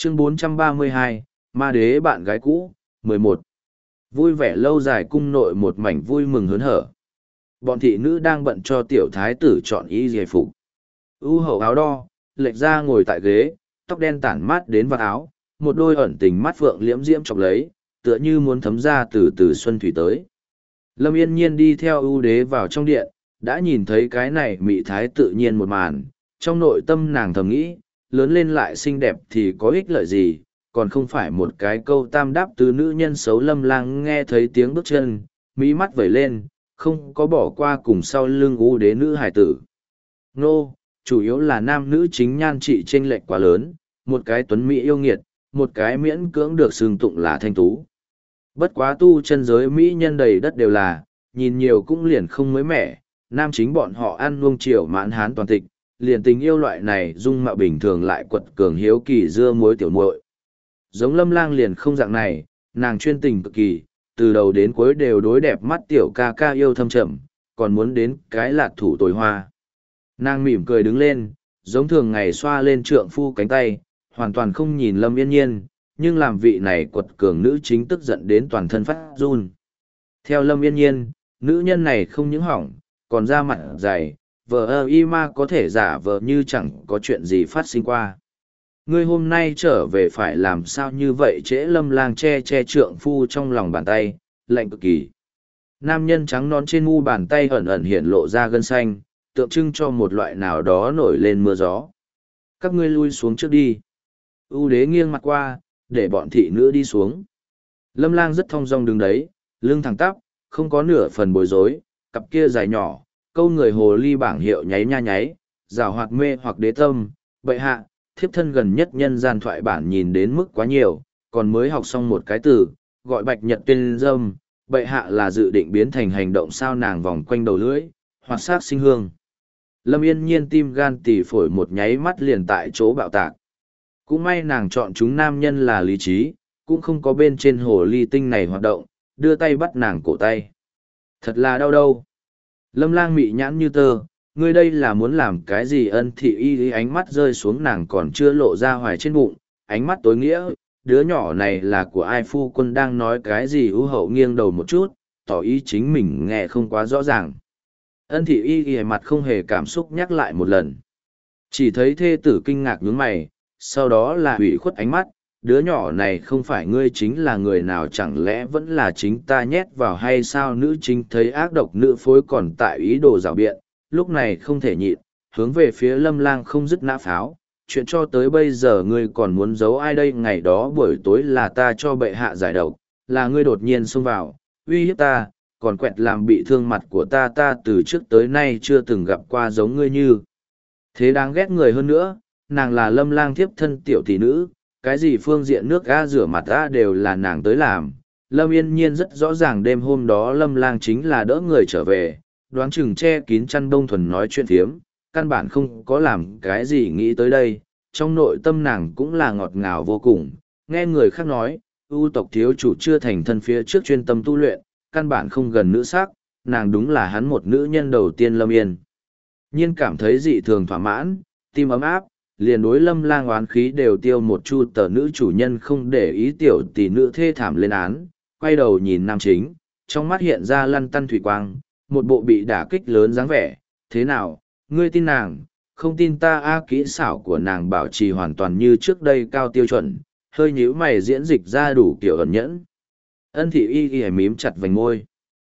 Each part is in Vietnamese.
Chương 432, Ma Đế bạn gái cũ, 11. Vui vẻ lâu dài cung nội một mảnh vui mừng hớn hở. Bọn thị nữ đang bận cho tiểu thái tử chọn y giải phục. U hậu áo đo, lệch ra ngồi tại ghế, tóc đen tản mát đến vạt áo, một đôi ẩn tình mắt phượng liễm diễm chọc lấy, tựa như muốn thấm ra từ từ xuân thủy tới. Lâm Yên Nhiên đi theo ưu đế vào trong điện, đã nhìn thấy cái này mị thái tự nhiên một màn, trong nội tâm nàng thầm nghĩ, lớn lên lại xinh đẹp thì có ích lợi gì, còn không phải một cái câu tam đáp từ nữ nhân xấu. Lâm Lang nghe thấy tiếng bước chân, mỹ mắt vẩy lên, không có bỏ qua cùng sau lưng ưu đế nữ hải tử. Nô, chủ yếu là nam nữ chính nhan trị chênh lệch quá lớn, một cái tuấn mỹ yêu nghiệt, một cái miễn cưỡng được xưng tụng là thanh tú. Bất quá tu chân giới mỹ nhân đầy đất đều là, nhìn nhiều cũng liền không mới mẻ, nam chính bọn họ ăn nuông chiều mãn hán toàn tịch, liền tình yêu loại này dung mạo bình thường lại quật cường hiếu kỳ dưa muối tiểu muội. Giống Lâm Lang liền không dạng này, nàng chuyên tình cực kỳ, từ đầu đến cuối đều đối đẹp mắt tiểu ca ca yêu thâm trầm, còn muốn đến cái lạt thủ tồi hoa. Nàng mỉm cười đứng lên, giống thường ngày xoa lên trượng phu cánh tay, hoàn toàn không nhìn Lâm Yên Nhiên, nhưng làm vị này quật cường nữ chính tức giận đến toàn thân phát run. Theo Lâm Yên Nhiên, nữ nhân này không những hỏng, còn ra mặt dày, vờ y ma có thể giả vờ như chẳng có chuyện gì phát sinh qua. Ngươi hôm nay trở về phải làm sao như vậy? Trễ Lâm Lang che trượng phu trong lòng bàn tay, lạnh cực kỳ. Nam nhân trắng nón trên mu bàn tay ẩn ẩn hiện lộ ra gân xanh, tượng trưng cho một loại nào đó nổi lên mưa gió. Các ngươi lui xuống trước đi. U đế nghiêng mặt qua, để bọn thị nữ đi xuống. Lâm Lang rất thong dong đứng đấy, lưng thẳng tắp, không có nửa phần bối rối, cặp kia dài nhỏ, câu người hồ ly bảng hiệu nháy nha nháy, rào hoạt mê hoặc đế tâm. Bệ hạ, thiếp thân gần nhất nhân gian thoại bản nhìn đến mức quá nhiều, còn mới học xong một cái từ, gọi bạch nhật tuyên dâm. Bệ hạ là dự định biến thành hành động sao? Nàng vòng quanh đầu lưỡi, hoạt sát sinh hương. Lâm Yên Nhiên tim gan tỉ phổi một nháy mắt liền tại chỗ bạo tạc. Cũng may nàng chọn chúng nam nhân là lý trí, cũng không có bên trên hồ ly tinh này hoạt động, đưa tay bắt nàng cổ tay. Thật là đau đâu. Lâm Lang mị nhãn như tơ, ngươi đây là muốn làm cái gì? Ân thị y ánh mắt rơi xuống nàng còn chưa lộ ra hoài trên bụng, ánh mắt tối nghĩa, đứa nhỏ này là của ai? Phu quân đang nói cái gì? Ưu hậu nghiêng đầu một chút, tỏ ý chính mình nghe không quá rõ ràng. Ân thị y mặt không hề cảm xúc nhắc lại một lần. Chỉ thấy thê tử kinh ngạc nhướng mày, sau đó là hủy khuất ánh mắt, đứa nhỏ này không phải ngươi chính là người nào? Chẳng lẽ vẫn là chính ta nhét vào hay sao? Nữ chính thấy ác độc nữ phối còn tại ý đồ rào biện, lúc này không thể nhịn, hướng về phía Lâm Lang không dứt nã pháo. Chuyện cho tới bây giờ ngươi còn muốn giấu ai đây? Ngày đó buổi tối là ta cho bệ hạ giải độc, là ngươi đột nhiên xông vào, uy hiếp ta, còn quẹt làm bị thương mặt của ta. Ta từ trước tới nay chưa từng gặp qua giống ngươi như thế đáng ghét người. hơn nữa, nàng là Lâm Lang thiếp thân tiểu tỷ nữ, cái gì phương diện nước ga rửa mặt ga đều là nàng tới làm. Lâm Yên Nhiên rất rõ ràng đêm hôm đó Lâm Lang chính là đỡ người trở về, đoán chừng che kín chăn đông thuần nói chuyện phiếm, căn bản không có làm cái gì nghĩ tới đây. Trong nội tâm nàng cũng là ngọt ngào vô cùng, nghe người khác nói, ưu tộc thiếu chủ chưa thành thân phía trước chuyên tâm tu luyện, căn bản không gần nữ sắc, nàng đúng là hắn một nữ nhân đầu tiên. Lâm Yên Nhiên cảm thấy dị thường thỏa mãn, tim ấm áp, liền đối Lâm Lang oán khí đều tiêu một chu. Tờ nữ chủ nhân không để ý tiểu tỷ nữ thê thảm lên án, quay đầu nhìn nam chính, trong mắt hiện ra lăn tăn thủy quang, một bộ bị đả kích lớn dáng vẻ. Thế nào, ngươi tin nàng, không tin ta? Kỹ xảo của nàng bảo trì hoàn toàn như trước đây cao tiêu chuẩn, hơi nhíu mày diễn dịch ra đủ kiểu ẩn nhẫn. Ân thị y mím chặt vành môi.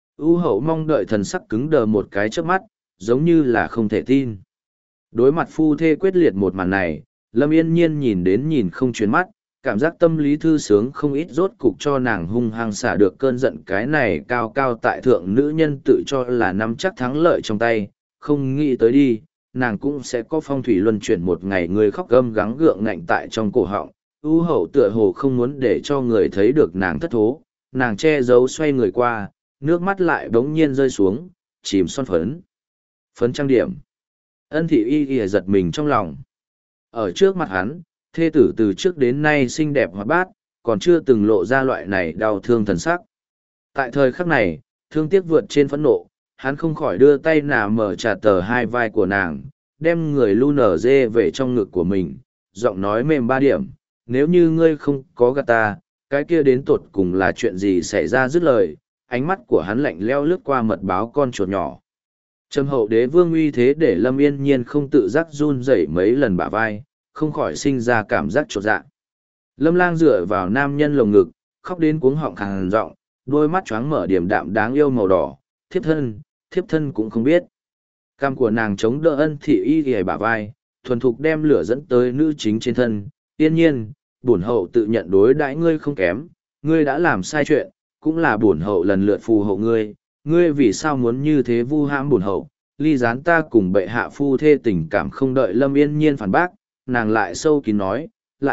U hậu mong đợi thần sắc cứng đờ một cái trước mắt, giống như là không thể tin. Đối mặt phu thê quyết liệt một màn này, Lâm Yên Nhiên nhìn đến nhìn không chuyển mắt, cảm giác tâm lý thư sướng không ít, rốt cục cho nàng hung hăng xả được cơn giận. Cái này cao cao tại thượng nữ nhân tự cho là nắm chắc thắng lợi trong tay, không nghĩ tới đi, nàng cũng sẽ có phong thủy luân chuyển một ngày. Người khóc gâm gắng gượng ngạnh tại trong cổ họng, U hậu tựa hồ không muốn để cho người thấy được nàng thất thố, nàng che giấu xoay người qua, nước mắt lại bỗng nhiên rơi xuống, chìm son phấn trang điểm. Ân thị y giật mình trong lòng. Ở trước mặt hắn, thê tử từ trước đến nay xinh đẹp hoạt bát, còn chưa từng lộ ra loại này đau thương thần sắc. Tại thời khắc này, thương tiếc vượt trên phẫn nộ, hắn không khỏi đưa tay nà mở trà tờ hai vai của nàng, đem người lu nở dê về trong ngực của mình, giọng nói mềm ba điểm, nếu như ngươi không có gạt ta, cái kia đến tột cùng là chuyện gì xảy ra dứt lời, ánh mắt của hắn lạnh leo lướt qua mật báo con chuột nhỏ. Trầm hậu đế vương uy thế để Lâm Yên Nhiên không tự giác run rẩy mấy lần bả vai, không khỏi sinh ra cảm giác chột dạ. Lâm Lang dựa vào nam nhân lồng ngực, khóc đến cuống họng khàn giọng, đôi mắt choáng mở điểm đạm đáng yêu màu đỏ, thiếp thân cũng không biết. Cằm của nàng chống đỡ Ân Thị Y ghề bả vai, thuần thục đem lửa dẫn tới nữ chính trên thân. Yên nhiên, bổn hậu tự nhận đối đãi ngươi không kém, ngươi đã làm sai chuyện, cũng là bổn hậu lần lượt phù hộ ngươi, ngươi vì sao muốn như thế vu hãm bổn hậu, ly gián ta cùng bệ hạ phu thê tình cảm. Không đợi Lâm Yên Nhiên phản bác, nàng lại sâu kín nói,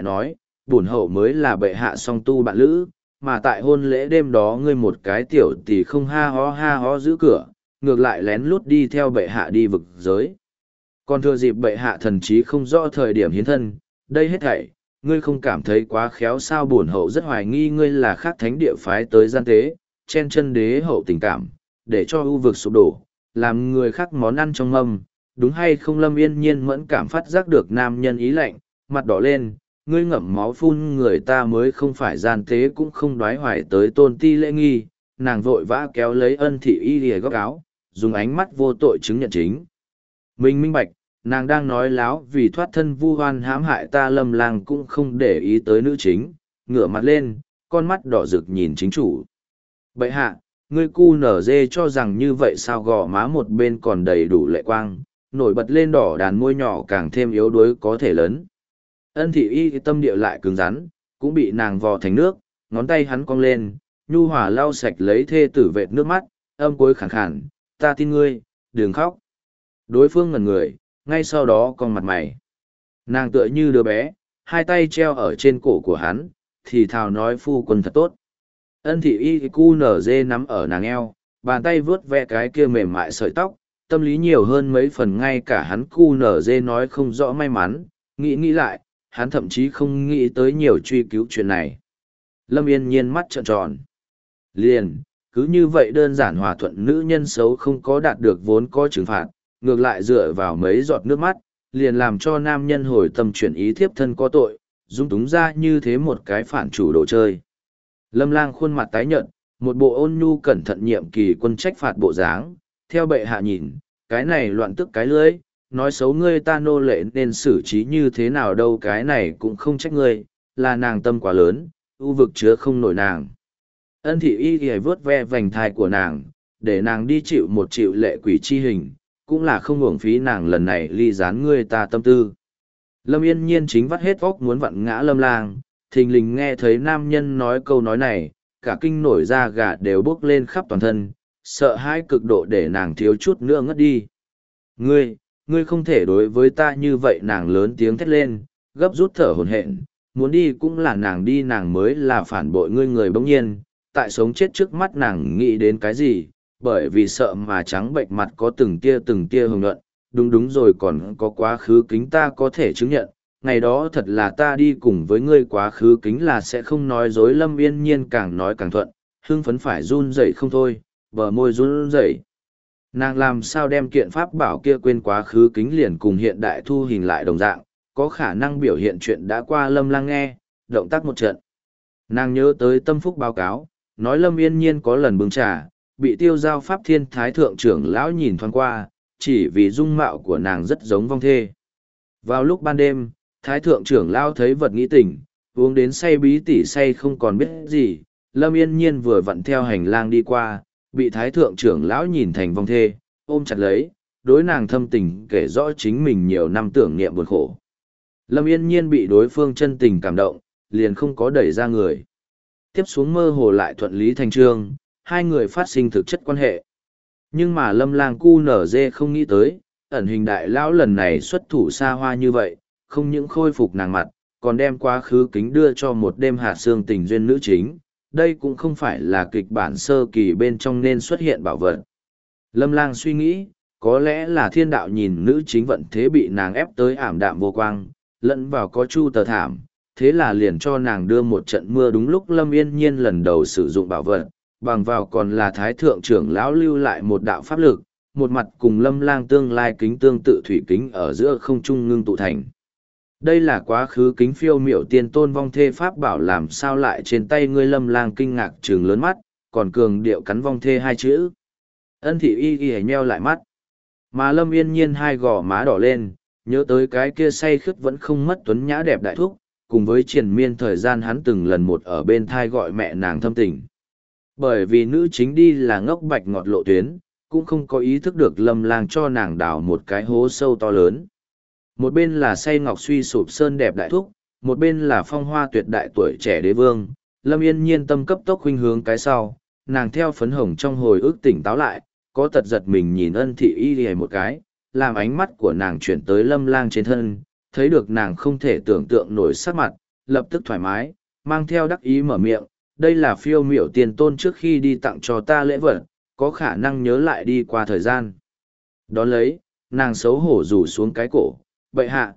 bổn hậu mới là bệ hạ song tu bạn lữ, mà tại hôn lễ đêm đó ngươi một cái tiểu tỷ không ha ho giữ cửa, ngược lại lén lút đi theo bệ hạ đi vực giới. Còn thừa dịp bệ hạ thần trí không rõ thời điểm hiến thân, đây hết thảy, ngươi không cảm thấy quá khéo sao? Bổn hậu rất hoài nghi ngươi là khác thánh địa phái tới gian tế, chen chân đế hậu tình cảm, để cho ưu vực sụp đổ, làm người khác món ăn trong mâm, đúng hay không? Lâm Yên Nhiên mẫn cảm phát giác được nam nhân ý lạnh, mặt đỏ lên, ngươi ngậm máu phun người ta mới không phải gian tế cũng không đoái hoài tới tôn ti lễ nghi. Nàng vội vã kéo lấy Ân Thị Y lìa góc áo, dùng ánh mắt vô tội chứng nhận chính. Mình minh bạch, nàng đang nói láo vì thoát thân vu hoan hãm hại ta. Lâm Lang cũng không để ý tới nữ chính, ngửa mặt lên, con mắt đỏ rực nhìn chính chủ. Bệ hạ, ngươi cu nở dê cho rằng như vậy sao? Gò má một bên còn đầy đủ lệ quang, nổi bật lên đỏ đàn môi nhỏ càng thêm yếu đuối có thể lớn. Ân Thị Y tâm địa lại cứng rắn, cũng bị nàng vò thành nước, ngón tay hắn cong lên, nhu hòa lau sạch lấy thê tử vệt nước mắt, âm cuối khàn khàn, ta tin ngươi, đừng khóc. Đối phương ngẩn người, ngay sau đó cong mặt mày. Nàng tựa như đứa bé, hai tay treo ở trên cổ của hắn, thì thào nói phu quân thật tốt. Ân Thị Y cu nở dê nắm ở nàng eo, bàn tay vướt ve cái kia mềm mại sợi tóc, tâm lý nhiều hơn mấy phần. Ngay cả hắn cu nở dê nói không rõ may mắn, nghĩ lại, hắn thậm chí không nghĩ tới nhiều truy cứu chuyện này. Lâm Yên Nhiên mắt trợn tròn. Liền, cứ như vậy đơn giản hòa thuận nữ nhân xấu không có đạt được vốn có trừng phạt, ngược lại dựa vào mấy giọt nước mắt, liền làm cho nam nhân hồi tâm chuyển ý thiếp thân có tội, dung túng ra như thế một cái phản chủ đồ chơi. Lâm Lang khuôn mặt tái nhợt, một bộ ôn nhu cẩn thận nhiệm kỳ quân trách phạt bộ dáng, theo bệ hạ nhìn, cái này loạn tức cái lưỡi, nói xấu ngươi ta nô lệ nên xử trí như thế nào đâu, cái này cũng không trách ngươi, là nàng tâm quá lớn, u vực chứa không nổi nàng. Ân Thị Y thì vớt ve vành thai của nàng, để nàng đi chịu một chịu lệ quỷ chi hình, cũng là không uổng phí nàng lần này ly gián ngươi ta tâm tư. Lâm Yên Nhiên chính vắt hết óc muốn vặn ngã Lâm Lang, thình lình nghe thấy nam nhân nói câu nói này, cả kinh nổi da gà đều bốc lên khắp toàn thân, sợ hãi cực độ để nàng thiếu chút nữa ngất đi. Ngươi không thể đối với ta như vậy. Nàng lớn tiếng thét lên, gấp rút thở hổn hển, muốn đi cũng là nàng đi, nàng mới là phản bội ngươi. Người bỗng nhiên, tại sống chết trước mắt nàng nghĩ đến cái gì, bởi vì sợ mà trắng bệnh mặt có từng tia hồng nhuận. Đúng rồi, còn có quá khứ kính ta có thể chứng nhận, ngày đó thật là ta đi cùng với ngươi, quá khứ kính là sẽ không nói dối. Lâm Yên Nhiên càng nói càng thuận, hưng phấn phải run rẩy không thôi, bờ môi run rẩy. Nàng làm sao đem kiện pháp bảo kia quên quá khứ kính liền cùng hiện đại thu hình lại đồng dạng, có khả năng biểu hiện chuyện đã qua. Lâm Lang nghe, động tác một trận. Nàng nhớ tới tâm phúc báo cáo, nói Lâm Yên Nhiên có lần bưng trà, bị Tiêu Giao Pháp Thiên Thái Thượng trưởng lão nhìn thoáng qua, chỉ vì dung mạo của nàng rất giống vong thê. Vào lúc ban đêm, Thái Thượng trưởng lão thấy vật nghĩ tình, uống đến say bí tỉ say không còn biết gì. Lâm Yên Nhiên vừa vặn theo hành lang đi qua, bị Thái Thượng trưởng lão nhìn thành vong thê, ôm chặt lấy, đối nàng thâm tình kể rõ chính mình nhiều năm tưởng niệm buồn khổ. Lâm Yên Nhiên bị đối phương chân tình cảm động, liền không có đẩy ra người. Tiếp xuống mơ hồ lại thuận lý thành trương, hai người phát sinh thực chất quan hệ. Nhưng mà Lâm Lang cu nở dê không nghĩ tới, ẩn hình đại lão lần này xuất thủ xa hoa như vậy, không những khôi phục nàng mặt, còn đem quá khứ kính đưa cho một đêm hạt xương tình duyên nữ chính. Đây cũng không phải là kịch bản sơ kỳ bên trong nên xuất hiện bảo vật. Lâm Lang suy nghĩ, có lẽ là thiên đạo nhìn nữ chính vận thế bị nàng ép tới ảm đạm vô quang, lẫn vào có chu tờ thảm, thế là liền cho nàng đưa một trận mưa. Đúng lúc Lâm Yên Nhiên lần đầu sử dụng bảo vật, bằng vào còn là Thái Thượng trưởng lão lưu lại một đạo pháp lực, một mặt cùng Lâm Lang tương lai kính tương tự thủy kính ở giữa không trung ngưng tụ thành. Đây là quá khứ kính phiêu miểu tiên tôn vong thê pháp bảo làm sao lại trên tay ngươi. Lâm Lang kinh ngạc trừng lớn mắt, còn cường điệu cắn vong thê hai chữ. Ân thị y y nheo lại mắt. Mà Lâm Yên Nhiên hai gò má đỏ lên, nhớ tới cái kia say khướt vẫn không mất tuấn nhã đẹp đại thúc, cùng với triền miên thời gian hắn từng lần một ở bên thai gọi mẹ nàng thâm tình. Bởi vì nữ chính đi là ngốc bạch ngọt lộ tuyến, cũng không có ý thức được Lâm Lang cho nàng đào một cái hố sâu to lớn. Một bên là say ngọc suy sụp sơn đẹp đại thúc, một bên là phong hoa tuyệt đại tuổi trẻ đế vương. Lâm Yên Nhiên tâm cấp tốc khuynh hướng cái sau, nàng theo phấn hồng trong hồi ức tỉnh táo lại, có tật giật mình nhìn Ân thị y lìa một cái, làm ánh mắt của nàng chuyển tới Lâm Lang trên thân, thấy được nàng không thể tưởng tượng nổi sắc mặt, lập tức thoải mái, mang theo đắc ý mở miệng, đây là phiêu miểu tiền tôn trước khi đi tặng cho ta lễ vật, có khả năng nhớ lại đi qua thời gian. Đón lấy, nàng xấu hổ rủ xuống cái cổ, bậy hạ,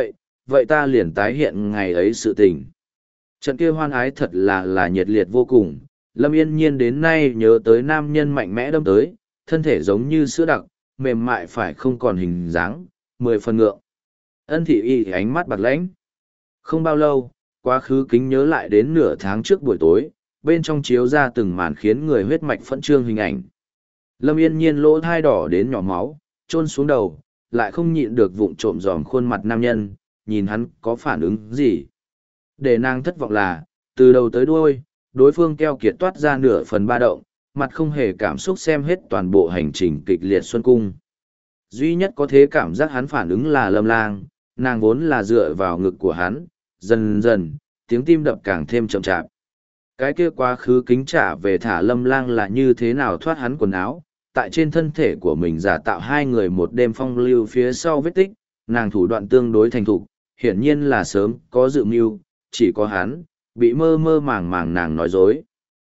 vậy ta liền tái hiện ngày ấy sự tình. Trận kia hoan ái thật là nhiệt liệt vô cùng, Lâm Yên Nhiên đến nay nhớ tới nam nhân mạnh mẽ đâm tới, thân thể giống như sữa đặc, mềm mại phải không còn hình dáng, 10 phần ngượng. Ân thị y ánh mắt bạc lãnh. Không bao lâu, quá khứ kính nhớ lại đến nửa tháng trước buổi tối, bên trong chiếu ra từng màn khiến người huyết mạch phẫn trương hình ảnh. Lâm Yên Nhiên lỗ thai đỏ đến nhỏ máu, chôn xuống đầu, lại không nhịn được vụng trộm dòm khuôn mặt nam nhân, nhìn hắn có phản ứng gì. Để nàng thất vọng là, từ đầu tới đuôi, đối phương keo kiệt toát ra nửa phần ba động, mặt không hề cảm xúc xem hết toàn bộ hành trình kịch liệt xuân cung. Duy nhất có thế cảm giác hắn phản ứng là Lâm Lang, nàng vốn là dựa vào ngực của hắn, dần dần, tiếng tim đập càng thêm chậm chạp. Cái kia quá khứ kính trả về thả Lâm Lang là như thế nào thoát hắn quần áo, tại trên thân thể của mình giả tạo hai người một đêm phong lưu phía sau vết tích, nàng thủ đoạn tương đối thành thục, hiển nhiên là sớm có dự mưu, chỉ có hắn, bị mơ mơ màng màng nàng nói dối.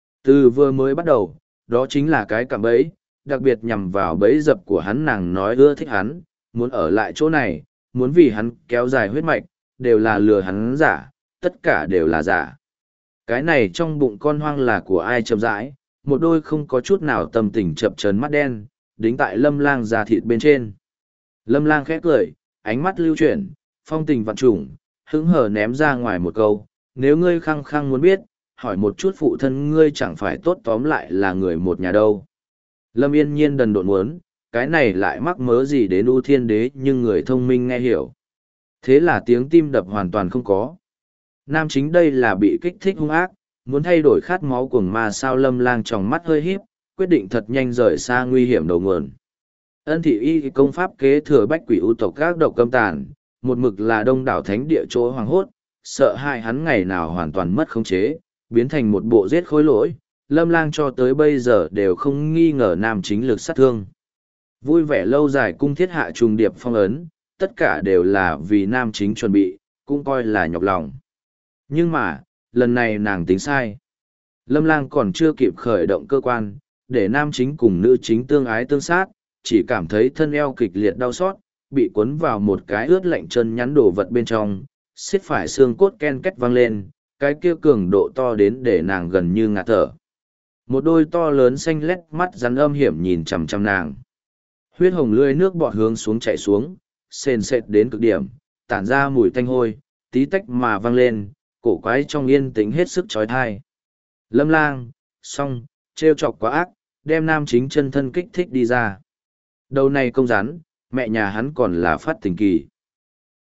Từ vừa mới bắt đầu, đó chính là cái cạm bẫy, đặc biệt nhằm vào bẫy dập của hắn. Nàng nói ưa thích hắn, muốn ở lại chỗ này, muốn vì hắn kéo dài huyết mạch, đều là lừa hắn giả, tất cả đều là giả. Cái này trong bụng con hoang là của ai chậm rãi, một đôi không có chút nào tâm tình chập chờn mắt đen, đính tại Lâm Lang da thịt bên trên. Lâm Lang khẽ cười, ánh mắt lưu chuyển, phong tình vạn trùng, hứng hờ ném ra ngoài một câu, nếu ngươi khăng khăng muốn biết, hỏi một chút phụ thân ngươi chẳng phải tốt tóm lại là người một nhà đâu. Lâm Yên Nhiên đần độn muốn, cái này lại mắc mớ gì đến U Thiên Đế, nhưng người thông minh nghe hiểu. Thế là tiếng tim đập hoàn toàn không có. Nam chính đây là bị kích thích hung ác, muốn thay đổi khát máu cuồng ma sao. Lâm Lang tròng mắt hơi híp, quyết định thật nhanh rời xa nguy hiểm đầu nguồn. Ân thị y công pháp kế thừa bách quỷ ưu tộc các độc câm tàn, một mực là đông đảo thánh địa chỗ hoàng hốt, sợ hại hắn ngày nào hoàn toàn mất khống chế, biến thành một bộ giết khối lỗi. Lâm Lang cho tới bây giờ đều không nghi ngờ nam chính lực sát thương. Vui vẻ lâu dài cung thiết hạ trùng điệp phong ấn, tất cả đều là vì nam chính chuẩn bị, cũng coi là nhọc lòng. Nhưng mà, lần này nàng tính sai. Lâm Lang còn chưa kịp khởi động cơ quan, để nam chính cùng nữ chính tương ái tương sát, chỉ cảm thấy thân eo kịch liệt đau xót, bị cuốn vào một cái ướt lạnh chân nhắn đồ vật bên trong, xiết phải xương cốt ken két vang lên, cái kia cường độ to đến để nàng gần như ngạt thở. Một đôi to lớn xanh lét mắt rắn âm hiểm nhìn chằm chằm nàng. Huyết hồng lưỡi nước bọt hướng xuống chảy xuống, sền sệt đến cực điểm, tản ra mùi tanh hôi, tí tách mà vang lên, cổ quái trong yên tĩnh hết sức chói tai. Lâm Lang, xong, trêu chọc quá ác, đem nam chính chân thân kích thích đi ra. Đầu này công rắn, mẹ nhà hắn còn là phát tình kỳ.